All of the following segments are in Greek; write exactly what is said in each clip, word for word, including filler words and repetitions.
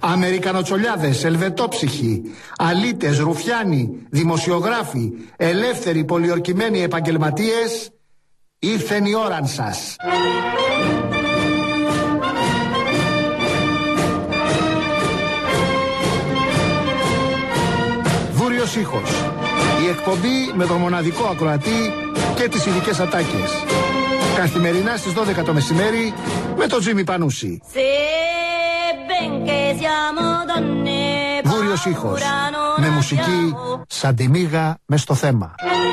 Αμερικανοτσολιάδες, ελβετόψυχοι, αλήτες, ρουφιάνοι, δημοσιογράφοι, ελεύθεροι, πολιορκημένοι επαγγελματίες, ήρθεν η ώραν σας. Βούριος ήχος. Η εκπομπή με τον μοναδικό ακροατή και τις ειδικές ατάκες. Καθημερινά στις δώδεκα το μεσημέρι με τον Τζίμι Πανούση. Βούριος ήχος. Με μουσική σαν τη μύγα μες στο θέμα.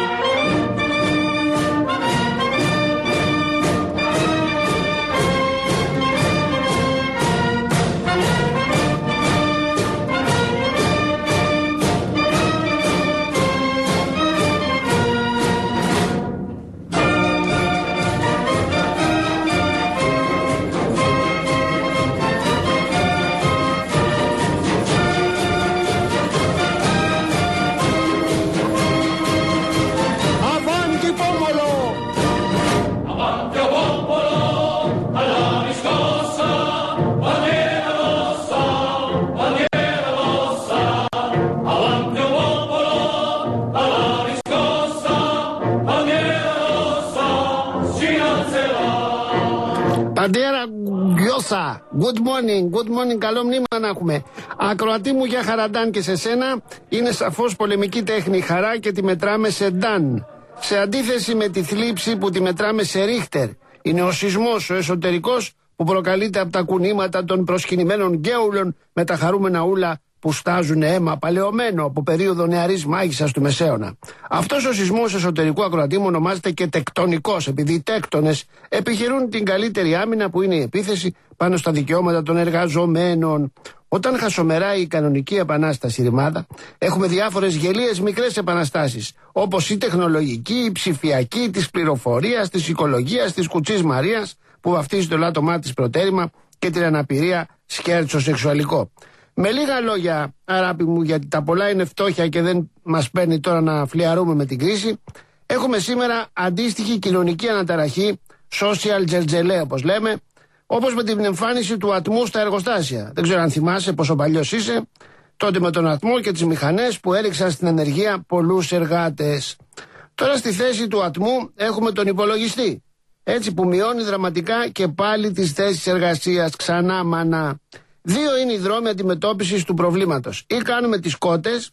Παντέρα Γκιώσα, good morning, good morning, καλό μνήμα να έχουμε. Ακροατή μου για χαραντάν και σε σένα, είναι σαφώς πολεμική τέχνη χαρά και τη μετράμε σε ντάν. Σε αντίθεση με τη θλίψη που τη μετράμε σε ρίχτερ. Είναι ο σεισμός, ο εσωτερικός που προκαλείται από τα κουνήματα των προσκυνημένων γκέουλων με τα χαρούμενα ούλα που στάζουν αίμα παλαιωμένο από περίοδο νεαρής μάγισσας του Μεσαίωνα. Αυτός ο σεισμός εσωτερικού ακροατή μου ονομάζεται και τεκτονικός, επειδή οι τέκτονες επιχειρούν την καλύτερη άμυνα που είναι η επίθεση πάνω στα δικαιώματα των εργαζομένων. Όταν χασομεράει η κανονική επανάσταση ρημάδα, έχουμε διάφορες γελίες μικρές επαναστάσεις, όπως η τεχνολογική, η ψηφιακή, της πληροφορίας, της οικολογίας, της κουτσής Μαρίας, που βαφτίζει το λάτωμά της προτέρημα, και την αναπηρία σκέρτσο σεξουαλικό. Με λίγα λόγια, αγάπη μου, γιατί τα πολλά είναι φτώχεια και δεν μας παίρνει τώρα να φλιαρούμε με την κρίση, έχουμε σήμερα αντίστοιχη κοινωνική αναταραχή, social τζερτζελέ όπως λέμε, όπως με την εμφάνιση του ατμού στα εργοστάσια. Δεν ξέρω αν θυμάσαι πόσο παλιός είσαι, τότε με τον ατμό και τις μηχανές που έριξαν στην ενεργεία πολλούς εργάτες. Τώρα στη θέση του ατμού έχουμε τον υπολογιστή, έτσι που μειώνει δραματικά και πάλι τις θέσεις εργασίας, ξανά μανά. Δύο είναι οι δρόμοι αντιμετώπισης του προβλήματος. Ή κάνουμε τις κότες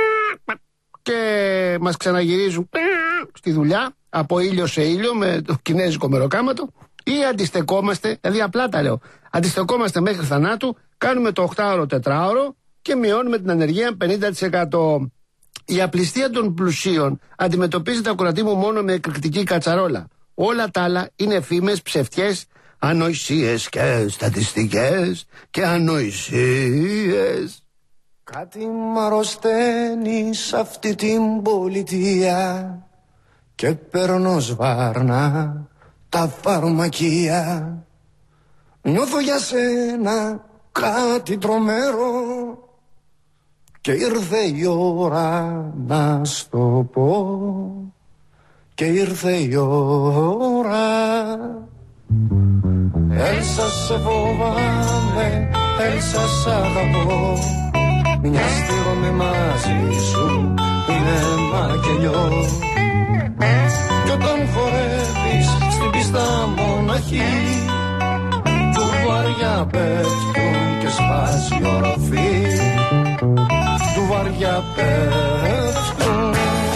και μας ξαναγυρίζουν στη δουλειά, από ήλιο σε ήλιο με το κινέζικο μεροκάματο, ή αντιστεκόμαστε, δηλαδή απλά τα λέω, αντιστεκόμαστε μέχρι θανάτου, κάνουμε το οκτάωρο τετράωρο και μειώνουμε την ανεργία πενήντα τοις εκατό. Η απληστία των πλουσίων αντιμετωπίζεται, ακροατή μου, μόνο με εκρηκτική κατσαρόλα. Όλα τα άλλα είναι φήμες, ψευτιές, ανοησίες και στατιστικές και ανοησίες. Κάτι μ' αρρωσταίνει σ' αυτή την πολιτεία και παίρνω σβάρνα τα φαρμακεία. Νιώθω για σένα κάτι τρομερό και ήρθε η ώρα να στο πω, και ήρθε η ώρα. Έλσα σε φοβάμαι, Έλσα σ' αγαπώ, μια στήρωμαι μαζί σου, είναι μακελιό. Κι όταν χορεύεις στην πίστα μοναχή, του βαριά πέφτουν και σπάσει η οροφή, του βαριά πέφτουν.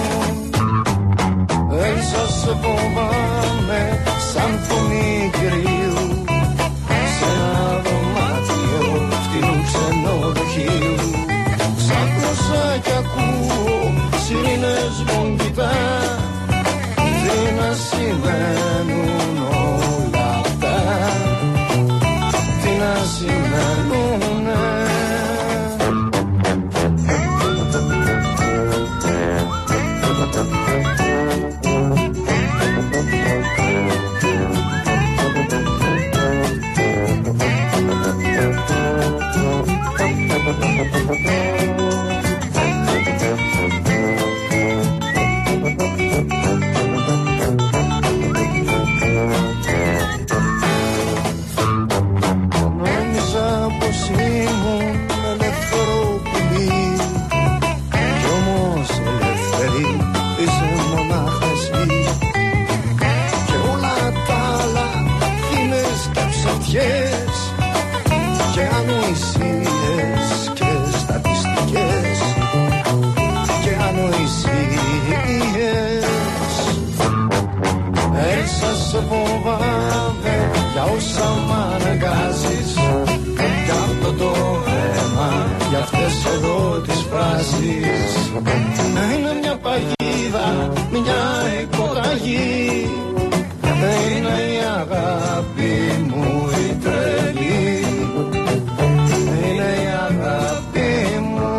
Έλσα σε φοβάμαι σαν φωνή κυρίου, σε ένα δωμάτιο φτηνού ξενοδοχείου. Ξάπλωσα κι ακούω σιρήνες βογγητά, τι να σημαίνουν όλα αυτά, τι να σημαίνουνε. ανοησίες και στατιστικές και ανοησίες. Έσα σε φοβάμαι για όσα μ' αναγκάζεις, για αυτό το αίμα, για αυτές εδώ τις φράσεις. Είναι μια παγίδα, μια υποταγή, είναι η αγάπη μου η τρελή, είναι η αγάπη μου.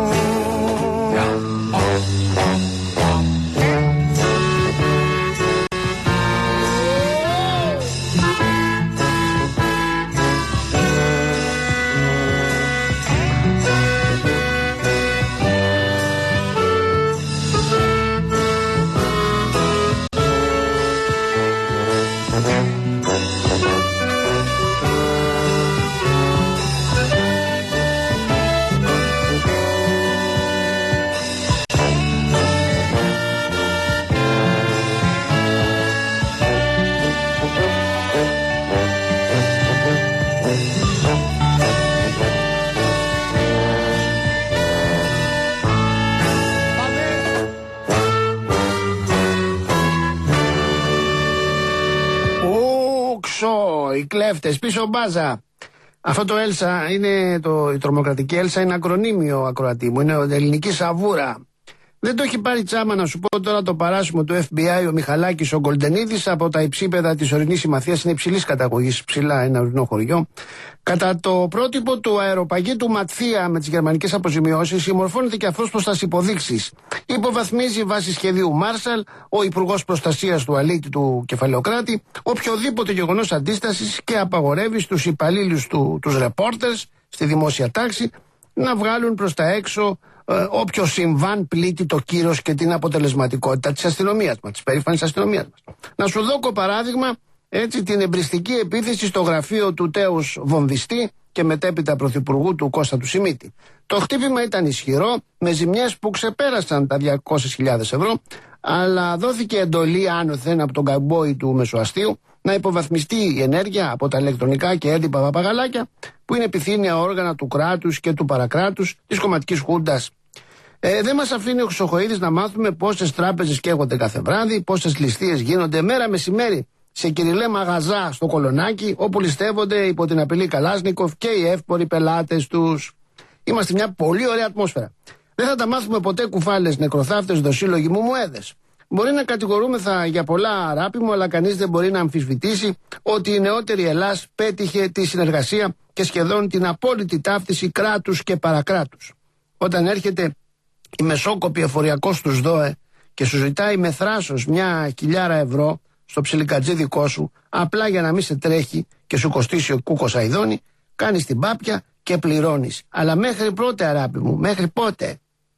Οι κλέφτες, πίσω μπάζα. Αυτό το Έλσα είναι το, η τρομοκρατική Έλσα είναι ακρονίμιο, ακροατή μου. Είναι ελληνική σαβούρα. Δεν το έχει πάρει τσάμα να σου πω τώρα το παράσημο του εφ μπι άι ο Μιχαλάκης ο Γκολντενίδης από τα υψίπεδα της ορεινής συμμαθίας, είναι υψηλής καταγωγής, ψηλά ένα ορεινό χωριό. Κατά το πρότυπο του αεροπαγίτου Ματθία με τις γερμανικές αποζημιώσεις, συμμορφώνεται και αυτός προς τις υποδείξεις. Υποβαθμίζει βάσει σχεδίου Μάρσαλ ο Υπουργός Προστασίας του Αλίτη του Κεφαλαιοκράτη οποιοδήποτε γεγονός αντίστασης και απαγορεύει στους υπαλλήλους του, τους ρεπόρτερς στη δημόσια τάξη, να βγάλουν προς τα έξω ε, όποιο συμβάν πλήττει το κύρος και την αποτελεσματικότητα της αστυνομίας μας, της περήφανης αστυνομίας μας. Να σου δώσω παράδειγμα, έτσι, την εμπριστική επίθεση στο γραφείο του τέους βομβιστή και μετέπειτα πρωθυπουργού του Κώστα του Σιμίτη. Το χτύπημα ήταν ισχυρό, με ζημιές που ξεπέρασαν τα διακόσιες χιλιάδες ευρώ, αλλά δόθηκε εντολή άνωθεν από τον καμπόη του Μεσοαστίου να υποβαθμιστεί η ενέργεια από τα ηλεκτρονικά και έντυπα παπαγαλάκια, που είναι επιθύμια όργανα του κράτους και του παρακράτους της κομματικής χούντας. Ε, δεν μας αφήνει ο Χρυσοχοΐδης να μάθουμε πόσες τράπεζες καίγονται κάθε βράδυ, πόσες ληστείες γίνονται μέρα μεσημέρι σε κυριλέ μαγαζά στο Κολονάκι, όπου ληστεύονται υπό την απειλή Καλάσνικοφ και οι εύποροι πελάτες τους. Είμαστε μια πολύ ωραία ατμόσφαιρα. Δεν θα τα μάθουμε ποτέ κουφάλες, νεκροθάφτες, δοσύλλογοι μου μουέδες. Μπορεί να κατηγορούμεθα για πολλά αράπημο, αλλά κανείς δεν μπορεί να αμφισβητήσει ότι η νεότερη Ελλάς πέτυχε τη συνεργασία και σχεδόν την απόλυτη ταύτιση κράτους και παρακράτους. Όταν έρχεται η μεσόκοπη εφοριακός στους ΔΟΕ και σου ζητάει με θράσος μια χιλιάρα ευρώ στο ψιλικατζί δικό σου, απλά για να μην σε τρέχει και σου κοστίσει ο κούκος αηδόνι, κάνεις την πάπια και πληρώνεις. Αλλά μέχρι πότε, αράπη μου, μέχρι πότε?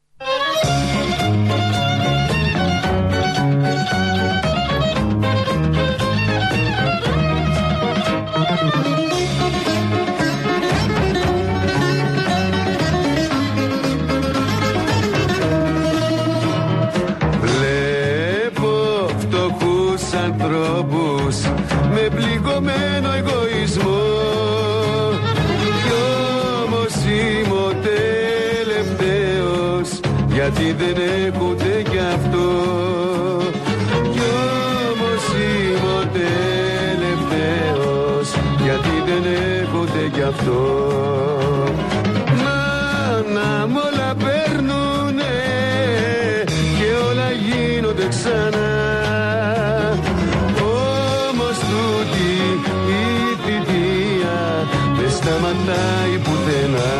Ανθρώπους με πληγωμένο εγωισμό, κι όμως είμαι ο τελευταίος, γιατί δεν έχω ούτε κι αυτό. Κι όμως είμαι ο τελευταίος, γιατί δεν έχω ούτε κι αυτό. Μάνα μ' όλα παίρνουνε και όλα γίνονται ξανά. Σταματάει πουθενά.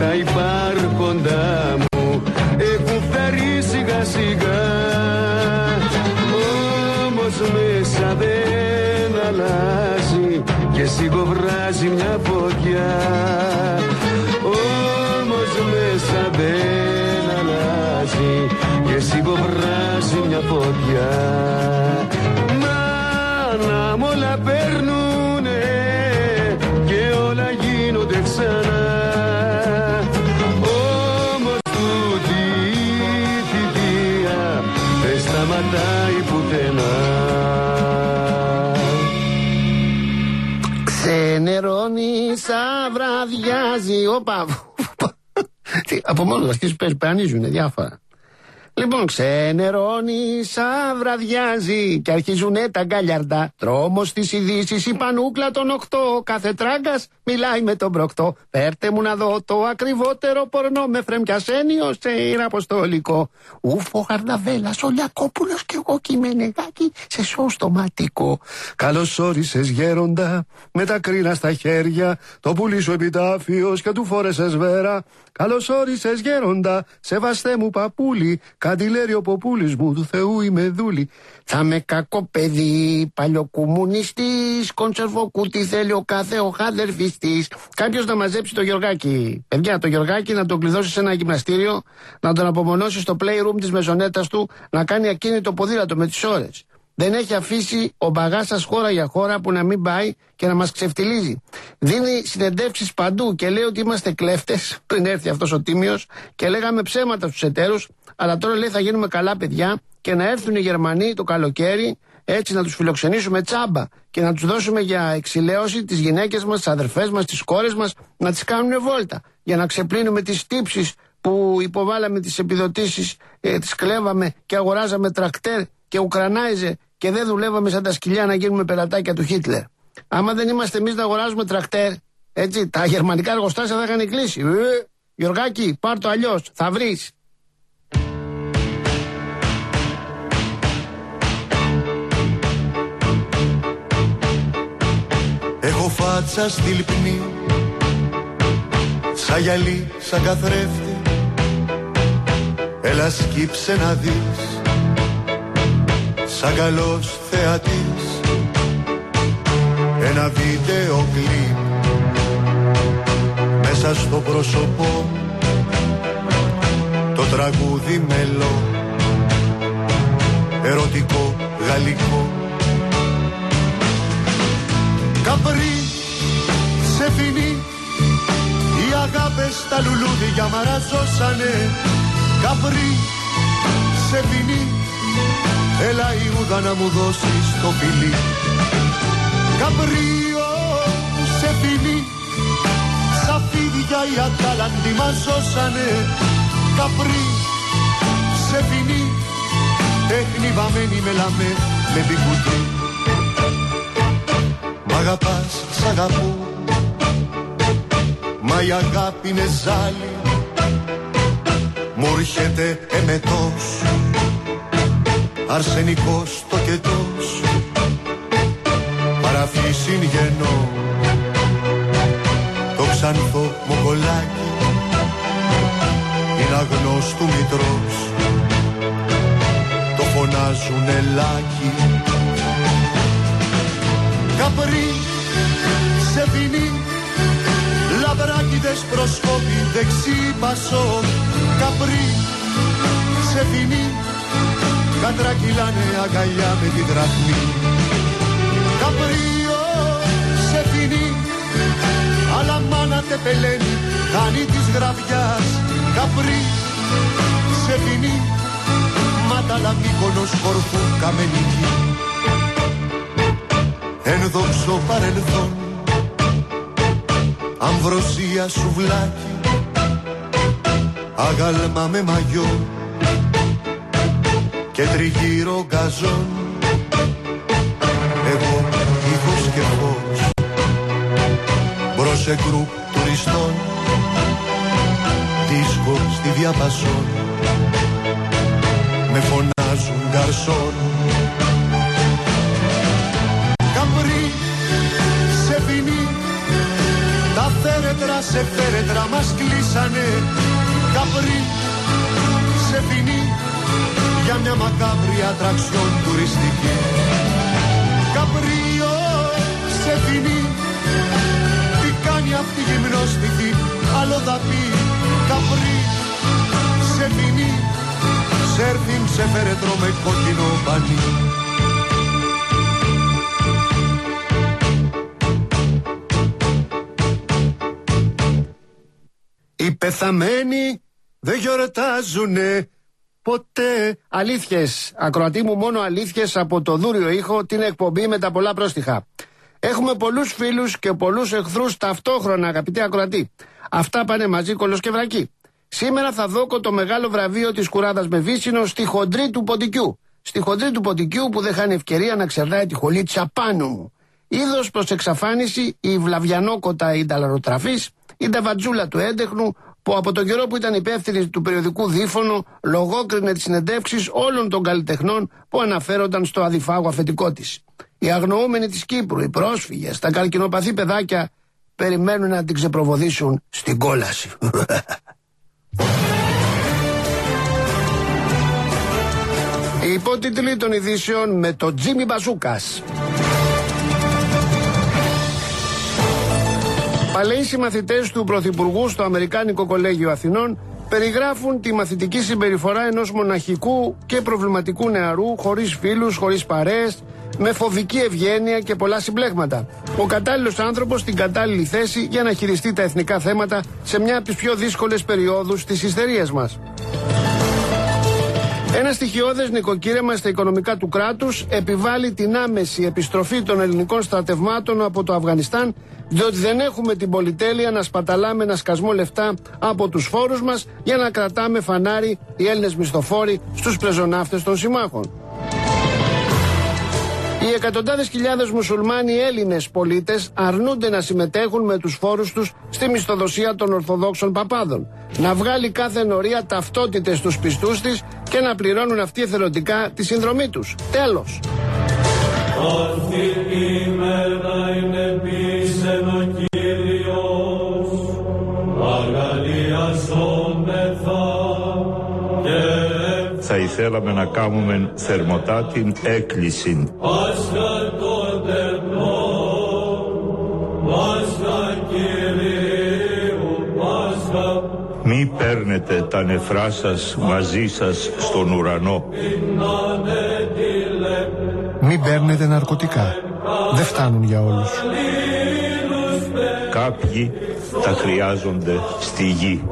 τα υπάρχοντά μου έχουν φτάρει σιγά σιγά. Όμως μέσα δεν αλλάζει και σιγοβράζει μια φωτιά. Όμως μέσα δεν αλλάζει και σιγοβράζει μια φωτιά. Μάνα μ' όλα παίρνουνε και όλα γίνονται ξανά. Όμως τούτη η θητεία δεν σταματάει πουθενά. Ξενερώνει σαν βραδιάζει. Όπα. Από μόνο αρχίζουν παίζουν, πανίζουνε διάφορα. Λοιπόν, ξενερώνει σαν βραδιάζει και αρχίζουνε τα γκάλιαρντα. Τρόμος στις ειδήσεις, η πανούκλα των οκτώ. Κάθε τράγκας μιλάει με τον προκτό. Φέρτε μου να δω το ακριβότερο πορνό με φρεμκιασένιο σε ιεραποστολικό. Ούφο Χαρδαβέλας, ο Λιακόπουλος και εγώ Κειμενεγάκη σε σωστοματικό. Καλώς όρισες γέροντα με τα κρίνα στα χέρια. Το πουλί σου επιτάφιος και του φόρεσες βέρα. Καλώς όρισες γέροντα, σεβαστέ μου παπούλι. Καντιλέριο ποπούλης μου, του Θεού είμαι δούλη. Θα με κακό παιδί, παλιοκομμουνιστής. Κονσερβοκούτι θέλει ο κάθε ο χάδερφιστής. Κάποιος να μαζέψει το Γιωργάκη. Παιδιά, το Γιωργάκη να τον κλειδώσει σε ένα γυμναστήριο, να τον απομονώσει στο playroom της μεζονέτας του, να κάνει ακίνητο ποδήλατο με τις ώρες. Δεν έχει αφήσει ο μπαγάσας χώρα για χώρα που να μην πάει και να μας ξεφτιλίζει. Δίνει συνεντεύξεις παντού και λέει ότι είμαστε κλέφτες, πριν έρθει αυτός ο τίμιος, και λέγαμε ψέματα στους εταίρους, αλλά τώρα λέει θα γίνουμε καλά παιδιά και να έρθουν οι Γερμανοί το καλοκαίρι, έτσι να τους φιλοξενήσουμε τσάμπα και να τους δώσουμε για εξηλαίωση τις γυναίκες μας, τις αδερφές μας, τις κόρες μας, να τις κάνουν βόλτα, για να ξεπλύνουμε τις τύψεις που υποβάλαμε τις επιδοτήσεις, ε, τις κλέβαμε και αγοράζαμε τρακτέρ και ουκρανάιζε και δεν δουλεύαμε σαν τα σκυλιά να γίνουμε πελατάκια του Χίτλερ. Άμα δεν είμαστε εμείς να αγοράζουμε τρακτέρ, έτσι, τα γερμανικά εργοστάσια θα είχαν κλείσει. Ε, Γιωργάκη, πάρ' το αλλιώς, θα βρεις. Έχω φάτσα στη λιπνή, σαν γυαλί, σαν καθρέφτη. Έλα σκύψε να δεις, σαν καλός θεατής, ένα βίντεο κλιπ μέσα στο πρόσωπό μου, το τραγούδι μελό, ερωτικό, γαλλικό. Καπρί, σε φινί, οι αγάπες στα λουλούδια μαραζώσανε. Καπρί, σε φινί, έλα Ιούδα να μου δώσεις το φιλί. Καπρίο, σε φινί, σαν φίδια οι Ατάλαντοι μαζώσανε. Καπρί, σε φινί, τέχνη βαμμένη με λαμέ, με μπικουτί. Μ' αγαπάς, σ' αγαπώ, μα η αγάπη είναι ζάλι. Μου έρχεται εμετός, αρσενικός το κετός, παραφύσιν γεννώ, το ξανθό μογκολάκι, είναι αγνός του μητρός, το φωνάζουν ελάκι. Καπρί, σε φινί, λαμπράκιδες προσκόπη δεξί πασό. Καπρί, σε φινί, κατρακυλάνε αγκαλιά με τη δραχμή. Καπρίο, σε φινί, αλλά μάνα τεπελένει, χάνει της γραβιάς. Καπρί, σε φινί, μάταλα Μύκονος, Κορφού, Καμενική. Ενδόξω παρελθόν, αμβροσία σουβλάκι, αγάλμα με μαγιό και τριγύρω γκαζόν. Εγώ ήχος και φως, μπρος σε γκρουπ τουριστών, δίσκο στη διαπασόν, με φωνάζουν γκαρσόν. Καπρί, σε φινί, τα θέρετρα σε φέρετρα μας κλείσανε. Καπρί, σε φινί, για μια μακάβρια ατραξιόν τουριστική. Καπρίο, σε φινί, τι κάνει αυτή η γυμνόστιχη, άλλο θα πει. Καπρί, σε φινί, σέρφινγκ σε φέρετρο με κόκκινο πανί. Οι πεθαμένοι δεν γιορτάζουνε ποτέ. Αλήθειες, ακροατή μου, μόνο αλήθειες από το Δούριο Ήχο, την εκπομπή με τα πολλά πρόστιχα. Έχουμε πολλούς φίλους και πολλούς εχθρούς ταυτόχρονα, αγαπητοί ακροατή. Αυτά πάνε μαζί κολος και βρακί. Σήμερα θα δώκω το μεγάλο βραβείο της κουράδας με βύσσινο στη χοντρή του Ποντικιού. Στη χοντρή του Ποντικιού που δεν χάνει ευκαιρία να ξερνάει τη χολίτσα πάνω μου. Είδος προς εξαφάνιση η βλαβιανόκοτα η νταλαροτραφής, η νταβατζούλα του έντεχνου, που από τον καιρό που ήταν υπεύθυνη του περιοδικού Δίφωνο λογόκρινε τις συνεντεύξεις όλων των καλλιτεχνών που αναφέρονταν στο αδιφάγο αφεντικό της. Οι αγνοούμενοι της Κύπρου, οι πρόσφυγες, τα καρκινοπαθή παιδάκια περιμένουν να την ξεπροβοδίσουν στην κόλαση. Οι υπότιτλοι των ειδήσεων με το Τζίμι Μπαζούκας. Παλαιοί συμμαθητές του Πρωθυπουργού στο Αμερικάνικο Κολέγιο Αθηνών περιγράφουν τη μαθητική συμπεριφορά ενός μοναχικού και προβληματικού νεαρού, χωρίς φίλους, χωρίς παρέες, με φοβική ευγένεια και πολλά συμπλέγματα. Ο κατάλληλος άνθρωπος στην κατάλληλη θέση για να χειριστεί τα εθνικά θέματα σε μια από τις πιο δύσκολες περιόδους της ιστερίας μας. Ένα στοιχειώδες νοικοκύρεμα στα οικονομικά του κράτους επιβάλλει την άμεση επιστροφή των ελληνικών στρατευμάτων από το Αφγανιστάν, διότι δεν έχουμε την πολυτέλεια να σπαταλάμε ένα σκασμό λεφτά από τους φόρους μας για να κρατάμε φανάρι οι Έλληνες μισθοφόροι στους πρεζοναύτες των συμμάχων. Οι εκατοντάδες χιλιάδες μουσουλμάνοι Έλληνες πολίτες αρνούνται να συμμετέχουν με τους φόρους τους στη μισθοδοσία των Ορθοδόξων Παπάδων. Να βγάλει κάθε ενορία ταυτότητες στους πιστούς της και να πληρώνουν αυτοί εθελοντικά τη συνδρομή τους. Τέλος. Θα ήθελαμε να κάνουμε θερμοτά την έκκληση. Μη παίρνετε τα νεφρά σας μαζί σας στον ουρανό. Μη παίρνετε ναρκωτικά. Δεν φτάνουν για όλους. Κάποιοι τα χρειάζονται στη γη.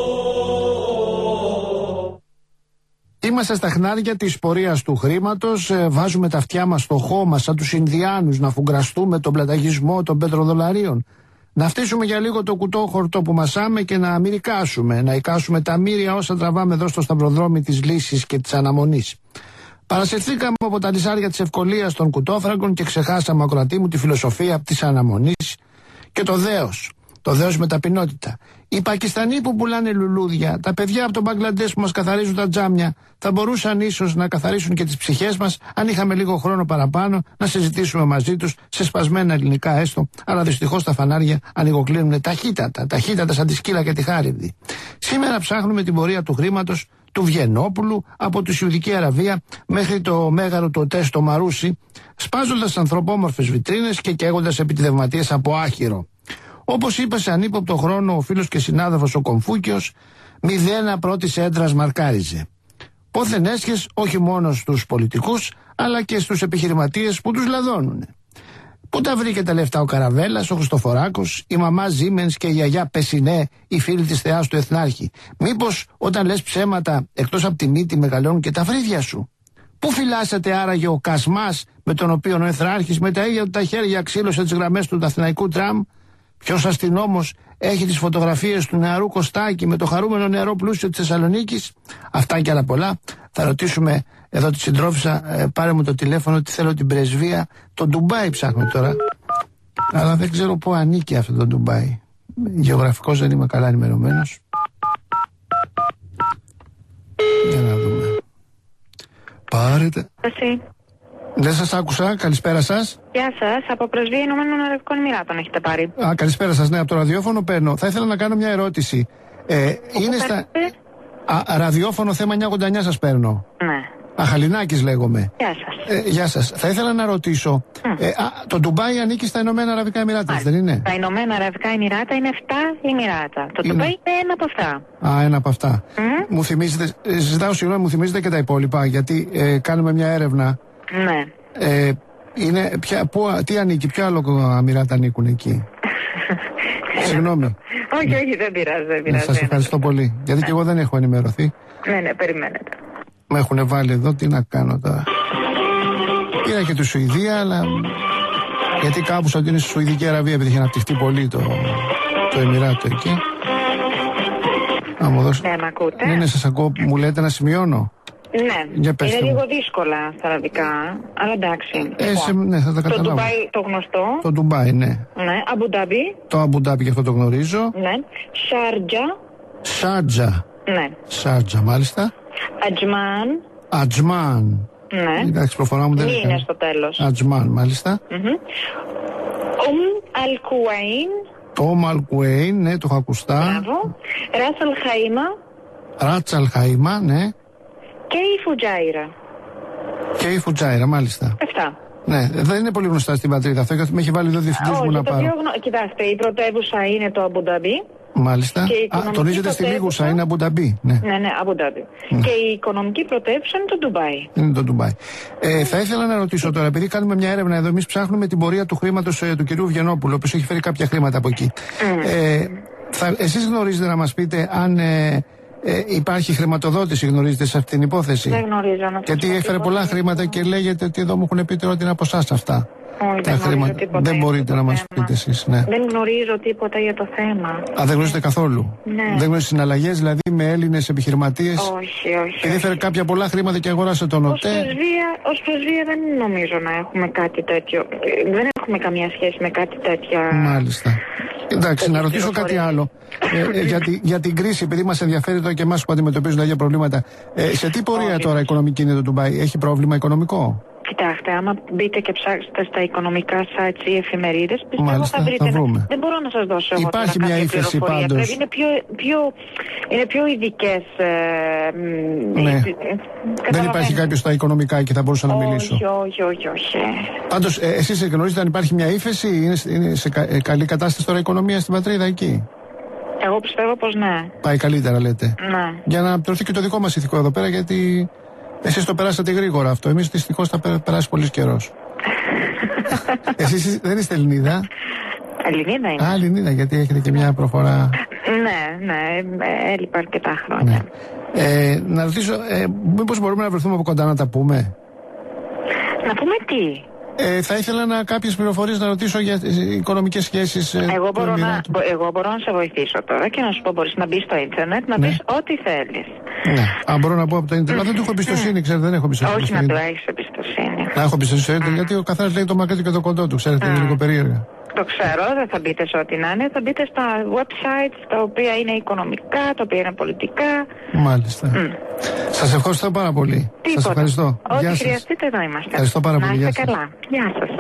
Είμαστε στα χνάρια της πορείας του χρήματος, ε, βάζουμε τα αυτιά μας στο χώμα σαν τους Ινδιάνους να φουγκραστούμε τον πλαταγισμό των πετροδολαρίων. Να φτύσουμε για λίγο το κουτό χορτό που μασάμε και να μυρικάσουμε, να εικάσουμε τα μύρια όσα τραβάμε εδώ στο σταυροδρόμι της λύσης και της αναμονής. Παρασυρθήκαμε από τα λυσάρια της ευκολίας των κουτόφραγκων και ξεχάσαμε, ακροατή μου, τη φιλοσοφία της αναμονής και το δέος. Το δέος με ταπεινότητα. Οι Πακιστανοί που πουλάνε λουλούδια, τα παιδιά από τον Μπαγκλαντές που μας καθαρίζουν τα τζάμια, θα μπορούσαν ίσως να καθαρίσουν και τις ψυχές μας, αν είχαμε λίγο χρόνο παραπάνω να συζητήσουμε μαζί τους σε σπασμένα ελληνικά έστω, αλλά δυστυχώς τα φανάρια ανοιγοκλίνουν ταχύτατα, ταχύτατα σαν τη σκύλα και τη χάριδη. Σήμερα ψάχνουμε την πορεία του χρήματος του Βιενόπουλου από τη Σιουδική Αραβία μέχρι το μέγαρο του ΟΤΕ στο Μαρούσι, σπάζοντας ανθρωπόμορφες βιτρίνες και καίγοντας επιτιδευματίες από άχυρο. Όπως είπε σε ανύποπτο χρόνο ο φίλος και συνάδελφος ο Κομφούκιος, μηδένα πρώτης έντρας μαρκάριζε. Πόθεν έσχες όχι μόνο στους πολιτικούς, αλλά και στους επιχειρηματίες που τους λαδώνουν. Πού τα βρήκε τα λεφτά ο Καραβέλας, ο Χριστοφοράκος, η μαμά Ζήμενς και η γιαγιά Πεσινέ, η φίλη της θεάς του Εθνάρχη? Μήπως όταν λες ψέματα, εκτός από τη μύτη μεγαλώνουν και τα φρύδια σου? Πού φυλάσσεται άραγε ο Κασμάς με τον οποίο ο Εθνάρχης με τα ίδια του τα χέρια ξύλωσε τις γραμμές του Αθηναϊκού τραμ? Ποιος αστυνόμος έχει τις φωτογραφίες του νεαρού Κωστάκη με το χαρούμενο νεαρό πλούσιο της Θεσσαλονίκης? Αυτά και άλλα πολλά. Θα ρωτήσουμε εδώ τη συντρόφισσα, ε, πάρε μου το τηλέφωνο, τι θέλω την πρεσβεία. Το Ντουμπάι ψάχνω τώρα. Αλλά δεν ξέρω πού ανήκει αυτό το Ντουμπάι. Γεωγραφικός δεν είμαι καλά ενημερωμένος. Για να δούμε. Πάρετε. Εσύ. Δεν σας άκουσα. Καλησπέρα σας. Γεια σας. Από Πρεσβεία Ηνωμένων Αραβικών Εμιράτων έχετε πάρει. Α, καλησπέρα σας. Ναι, από το ραδιόφωνο παίρνω. Θα ήθελα να κάνω μια ερώτηση. Ε, είναι στα... Α, ραδιόφωνο θέμα εννιακόσια ογδόντα εννιά σας παίρνω. Ναι. Αχαλινάκης λέγομαι. Γεια σας. Ε, γεια σας. Θα ήθελα να ρωτήσω. Mm. Ε, α, το Ντουμπάι ανήκει στα Ηνωμένα Αραβικά Εμιράτα, δεν είναι? Τα Ηνωμένα Αραβικά Εμιράτα είναι επτά Εμιράτα. Το είναι... Ντουμπάι είναι ένα από αυτά. Α, ένα από αυτά. Mm. Μου θυμίζετε, ε, ζητάω συγγνώμη, μου θυμίζετε και τα υπόλοιπα, γιατί ε, κάνουμε μια έρευνα. Ναι. Ε, είναι, ποια, που, τι ανήκει, ποιο άλλο Εμιράτα ανήκουν εκεί? Συγγνώμη. Όχι, όχι, δεν πειράζει, δεν πειράζει. Σας ευχαριστώ πολύ. Γιατί και εγώ δεν έχω ενημερωθεί. Ναι, ναι, περιμένετε. Με έχουν βάλει εδώ, τι να κάνω τώρα. Πήρα και τη Σουηδία, αλλά. Γιατί κάπου σαν ότι είναι στη Σουηδική Αραβία, επειδή έχει αναπτυχθεί πολύ το, το Εμιράτο εκεί. Να μου δώσω. Ναι, με ακούτε. Ναι, ναι, σας ακούω. Μου λέτε να σημειώνω. Ναι, είναι λίγο δύσκολα στα αραβικά, αλλά εντάξει. Ε, σε, ναι, θα τα καταλάβω. Το Ντουμπάι το γνωστό. Το Ντουμπάι, ναι. Ναι, Αμπουντάμπι. Το Αμπουντάμπι και αυτό το γνωρίζω. Ναι. Σάρτζα. Σάρτζα. Ναι. Σάρτζα, μάλιστα. Ατζμάν. Ατζμάν. Ναι. Εντάξει, προφορά μου δεν είναι. Είναι στο τέλος. Ατζμάν, μάλιστα. Ομ Αλκουέιν. Το Ομ Αλκουέιν, ναι, το έχω ακουστά. Μπράβο. Ράτσαλ Χαΐμα. Ράτσαλ Χαΐμα, ναι. Και η Φουτζάιρα. Και η Φουτζάιρα, μάλιστα. Αυτά. Ναι, δεν είναι πολύ γνωστά στην πατρίδα αυτό, γιατί με έχει βάλει εδώ διευθυντής μου να πάρω. Γνω... Κοιτάξτε, η πρωτεύουσα είναι το Αμπουντάμπι. Μάλιστα. Α, τονίζεται στη Λίγουσα, είναι Αμπουντάμπι. Ναι, ναι, ναι, Αμπουντάμπι. Ναι. Και η οικονομική πρωτεύουσα είναι το Ντουμπάι. Είναι το Ντουμπάι. Ε, θα ήθελα να ρωτήσω τώρα, επειδή κάνουμε μια έρευνα εδώ, εμείς ψάχνουμε την πορεία του χρήματος ε, του κυρίου Βιενόπουλου, ο οποίος έχει φέρει κάποια χρήματα από εκεί. Mm. Ε, θα, εσείς γνωρίζετε να μας πείτε αν. Ε, Ε, υπάρχει χρηματοδότηση, γνωρίζετε, σε αυτήν την υπόθεση? Δεν γνωρίζω. Να γιατί έφερε πολλά χρήματα και λέγεται ότι εδώ μου έχουν πει τώρα ότι είναι από εσάς αυτά. Όχι, τα δεν χρήματα. Δεν μπορείτε να μας πείτε εσείς. Ναι. Δεν γνωρίζω τίποτα για το θέμα. Α, δεν γνωρίζετε καθόλου? Ναι. Δεν γνωρίζετε συναλλαγές δηλαδή με Έλληνες επιχειρηματίες? Όχι, όχι. Και έφερε κάποια πολλά χρήματα και αγοράσε τον ΟΤΕ. Ως πρεσβεία δεν νομίζω να έχουμε κάτι τέτοιο. Δεν έχουμε καμία σχέση με κάτι τέτοια. Μάλιστα. Εντάξει, να ρωτήσω κάτι άλλο. ε, ε, για, τη, για την κρίση, επειδή μας ενδιαφέρει τώρα και εμάς που αντιμετωπίζουν τα ίδια προβλήματα. Ε, σε τι πορεία Όχι. τώρα οικονομική είναι το Ντουμπάι? Έχει πρόβλημα οικονομικό? Κοιτάξτε, άμα μπείτε και ψάξετε στα οικονομικά sites ή εφημερίδες, πιστεύω Μάλιστα, θα βρείτε. Θα βρούμε. Δεν μπορώ να σας δώσω εγώ Υπάρχει μια ύφεση πάντως. Είναι πιο, πιο, είναι πιο ειδικές. Ε, ναι. Δεν υπάρχει κάποιος στα οικονομικά και θα μπορούσα να μιλήσω. Όχι, όχι, όχι. όχι. Πάντως, ε, εσείς γνωρίζετε αν υπάρχει μια ύφεση? Είναι, είναι σε κα, ε, καλή κατάσταση τώρα η οικονομία στην πατρίδα εκεί? Εγώ πιστεύω πως ναι. Πάει καλύτερα, λέτε? Ναι. Για να τρωθεί και το δικό μας ηθικό εδώ πέρα, γιατί. Εσείς το περάσατε γρήγορα αυτό. Εμείς δυστυχώς θα περάσει πολύς καιρός. Εσείς δεν είστε Ελληνίδα? Ελληνίδα είναι. Α, Ελληνίδα, γιατί έχετε και μια προφορά. Ναι, ναι, έλειπα αρκετά χρόνια. Ναι. Ε, να ρωτήσω, ε, μήπως μπορούμε να βρεθούμε από κοντά να τα πούμε? Να πούμε τι? Ε, θα ήθελα να, κάποιες πληροφορίες να ρωτήσω για τις οικονομικές σχέσεις. Ε, εγώ, μπορώ να, εγώ μπορώ να σε βοηθήσω τώρα και να σου πω: μπορείς να μπεις στο ίντερνετ να ναι. πεις ό,τι θέλεις. Ναι. Αν μπορώ να πω από το ίντερνετ. Δεν του έχω εμπιστοσύνη, ξέρετε, δεν έχω εμπιστοσύνη. Όχι να του έχεις εμπιστοσύνη. Να έχω εμπιστοσύνη στο ίντερνετ, γιατί ο καθένας λέει το μακρύ και το κοντό του, ξέρετε, είναι λίγο περίεργα. Το ξέρω, δεν θα μπείτε σε ό,τι να είναι. Θα μπείτε στα websites τα οποία είναι οικονομικά, τα οποία είναι πολιτικά. Μάλιστα. Mm. Σας ευχαριστώ πάρα πολύ. Τίποτα. Σας ευχαριστώ. Ό,τι Γεια χρειαστείτε εδώ είμαστε. Ευχαριστώ πάρα πολύ. Να είστε καλά. Γεια σας.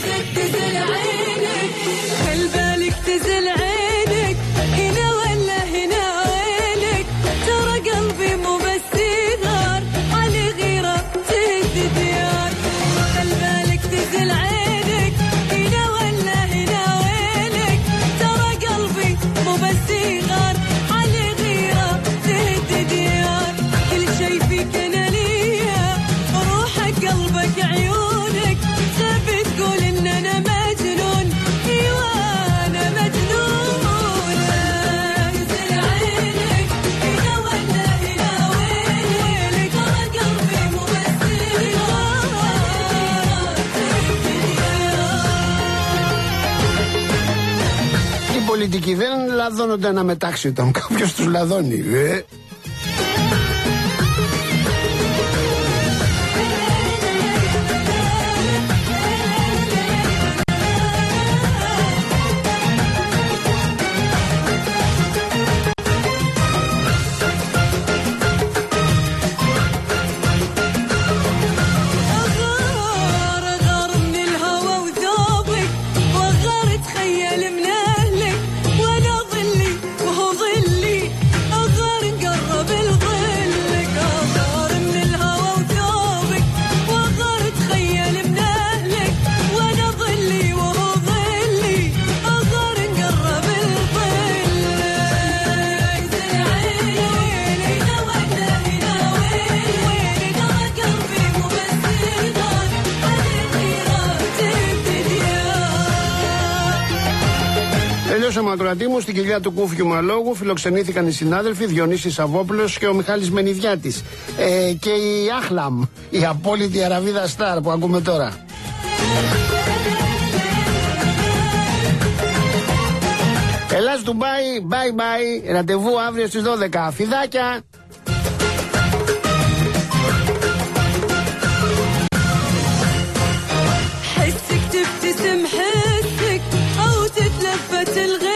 Οι πολιτικοί δεν λαδώνονται ένα μετάξι όταν κάποιος τους λαδώνει. Ε. ακούσαμε, ακροατή μου, στην κοιλιά του Κούφιου Μαλόγου φιλοξενήθηκαν οι συνάδελφοι Διονύσης Σαββόπουλος και ο Μιχάλης Μενιδιάτης. Ε, και η Άχλαμ, η απόλυτη Αραβίδα Σταρ που ακούμε τώρα. Ελλάς Ντουμπάι, bye bye, ραντεβού αύριο στις δώδεκα. Φιδάκια! حسك تبتسم حسك أو تتلفت الغير